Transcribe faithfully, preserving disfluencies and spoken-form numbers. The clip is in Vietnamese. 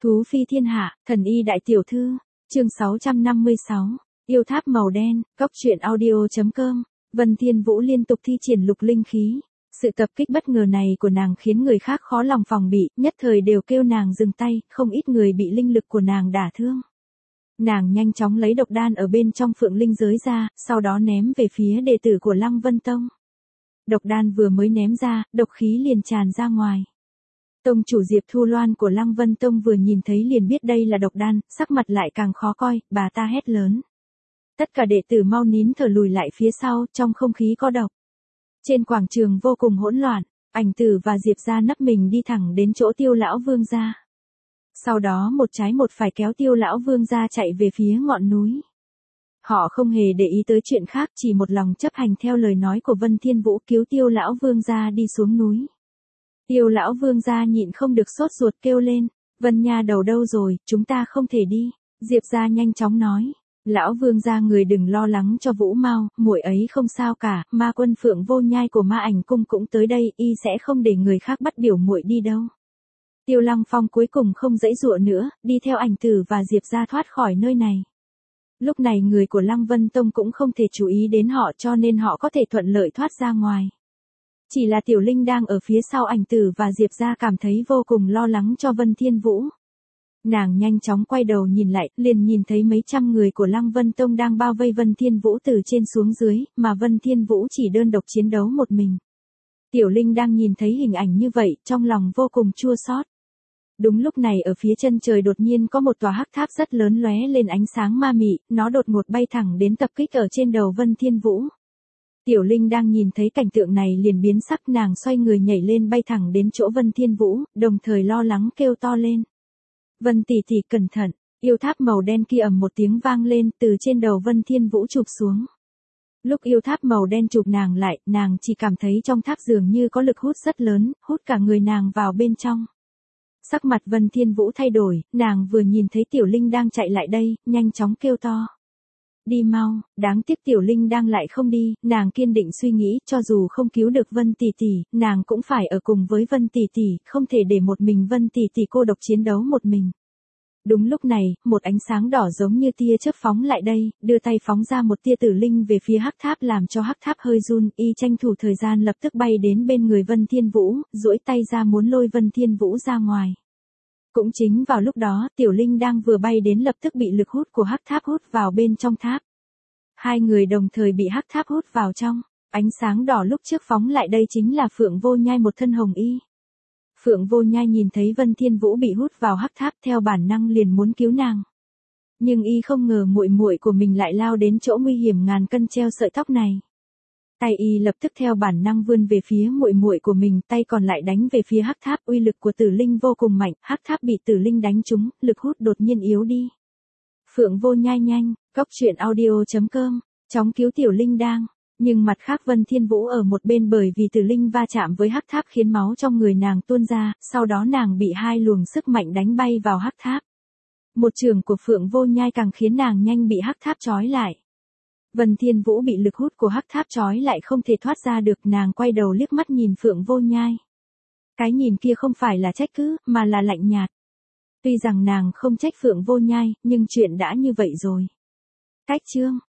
Thú phi thiên hạ, thần y đại tiểu thư, chương sáu trăm năm mươi sáu, yêu tháp màu đen, cóc truyện audio.com, Vân Thiên Vũ liên tục thi triển lục linh khí. Sự tập kích bất ngờ này của nàng khiến người khác khó lòng phòng bị, nhất thời đều kêu nàng dừng tay, không ít người bị linh lực của nàng đả thương. Nàng nhanh chóng lấy độc đan ở bên trong phượng linh giới ra, sau đó ném về phía đệ tử của Lăng Vân Tông. Độc đan vừa mới ném ra, độc khí liền tràn ra ngoài. Tông chủ Diệp Thu Loan của Lăng Vân Tông vừa nhìn thấy liền biết đây là độc đan, sắc mặt lại càng khó coi, bà ta hét lớn. Tất cả đệ tử mau nín thở lùi lại phía sau, trong không khí có độc. Trên quảng trường vô cùng hỗn loạn, Ảnh Tử và Diệp gia nấp mình đi thẳng đến chỗ Tiêu lão vương gia. Sau đó một trái một phải kéo Tiêu lão vương gia chạy về phía ngọn núi. Họ không hề để ý tới chuyện khác, chỉ một lòng chấp hành theo lời nói của Vân Thiên Vũ cứu Tiêu lão vương gia đi xuống núi. Tiêu lão vương gia nhịn không được sốt ruột kêu lên, Vân nha đầu đâu rồi, chúng ta không thể đi. Diệp gia nhanh chóng nói, lão vương gia người đừng lo lắng cho Vũ Mao, muội ấy không sao cả, ma quân Phượng Vô Nhai của Ma Ảnh cung cũng tới đây, y sẽ không để người khác bắt biểu muội đi đâu. Tiêu Lăng Phong cuối cùng không dãy dụa nữa, đi theo Ảnh Tử và Diệp gia thoát khỏi nơi này. Lúc này người của Lăng Vân Tông cũng không thể chú ý đến họ cho nên họ có thể thuận lợi thoát ra ngoài. Chỉ là Tiểu Linh đang ở phía sau Ảnh Tử và Diệp gia cảm thấy vô cùng lo lắng cho Vân Thiên Vũ. Nàng nhanh chóng quay đầu nhìn lại, liền nhìn thấy mấy trăm người của Lăng Vân Tông đang bao vây Vân Thiên Vũ từ trên xuống dưới, mà Vân Thiên Vũ chỉ đơn độc chiến đấu một mình. Tiểu Linh đang nhìn thấy hình ảnh như vậy, trong lòng vô cùng chua xót. Đúng lúc này ở phía chân trời đột nhiên có một tòa hắc tháp rất lớn lóe lên ánh sáng ma mị, nó đột ngột bay thẳng đến tập kích ở trên đầu Vân Thiên Vũ. Tiểu Linh đang nhìn thấy cảnh tượng này liền biến sắc, nàng xoay người nhảy lên bay thẳng đến chỗ Vân Thiên Vũ, đồng thời lo lắng kêu to lên. Vân tỷ tỷ cẩn thận, yêu tháp màu đen kia ầm một tiếng vang lên từ trên đầu Vân Thiên Vũ chụp xuống. Lúc yêu tháp màu đen chụp nàng lại, nàng chỉ cảm thấy trong tháp dường như có lực hút rất lớn, hút cả người nàng vào bên trong. Sắc mặt Vân Thiên Vũ thay đổi, nàng vừa nhìn thấy Tiểu Linh đang chạy lại đây, nhanh chóng kêu to. Đi mau, đáng tiếc Tiểu Linh đang lại không đi, nàng kiên định suy nghĩ, cho dù không cứu được Vân tỷ tỷ, nàng cũng phải ở cùng với Vân tỷ tỷ, không thể để một mình Vân tỷ tỷ cô độc chiến đấu một mình. Đúng lúc này, một ánh sáng đỏ giống như tia chớp phóng lại đây, đưa tay phóng ra một tia tử linh về phía hắc tháp làm cho hắc tháp hơi run, y tranh thủ thời gian lập tức bay đến bên người Vân Thiên Vũ, duỗi tay ra muốn lôi Vân Thiên Vũ ra ngoài. Cũng chính vào lúc đó, Tiểu Linh đang vừa bay đến lập tức bị lực hút của hắc tháp hút vào bên trong tháp. Hai người đồng thời bị hắc tháp hút vào trong, ánh sáng đỏ lúc trước phóng lại đây chính là Phượng Vô Nhai một thân hồng y. Phượng Vô Nhai nhìn thấy Vân Thiên Vũ bị hút vào hắc tháp theo bản năng liền muốn cứu nàng. Nhưng y không ngờ muội muội của mình lại lao đến chỗ nguy hiểm ngàn cân treo sợi tóc này. Tay y lập tức theo bản năng vươn về phía muội muội của mình, tay còn lại đánh về phía hắc tháp, uy lực của Tử Linh vô cùng mạnh, hắc tháp bị Tử Linh đánh trúng, lực hút đột nhiên yếu đi. Phượng Vô Nhai nhanh, cóc truyện audio.com, chóng cứu Tiểu Linh đang, nhưng mặt khác Vân Thiên Vũ ở một bên bởi vì Tử Linh va chạm với hắc tháp khiến máu trong người nàng tuôn ra, sau đó nàng bị hai luồng sức mạnh đánh bay vào hắc tháp. Một trường của Phượng Vô Nhai càng khiến nàng nhanh bị hắc tháp trói lại. Vân Thiên Vũ bị lực hút của hắc tháp trói lại không thể thoát ra được, nàng quay đầu liếc mắt nhìn Phượng Vô Nhai. Cái nhìn kia không phải là trách cứ, mà là lạnh nhạt. Tuy rằng nàng không trách Phượng Vô Nhai, nhưng chuyện đã như vậy rồi. Cách chương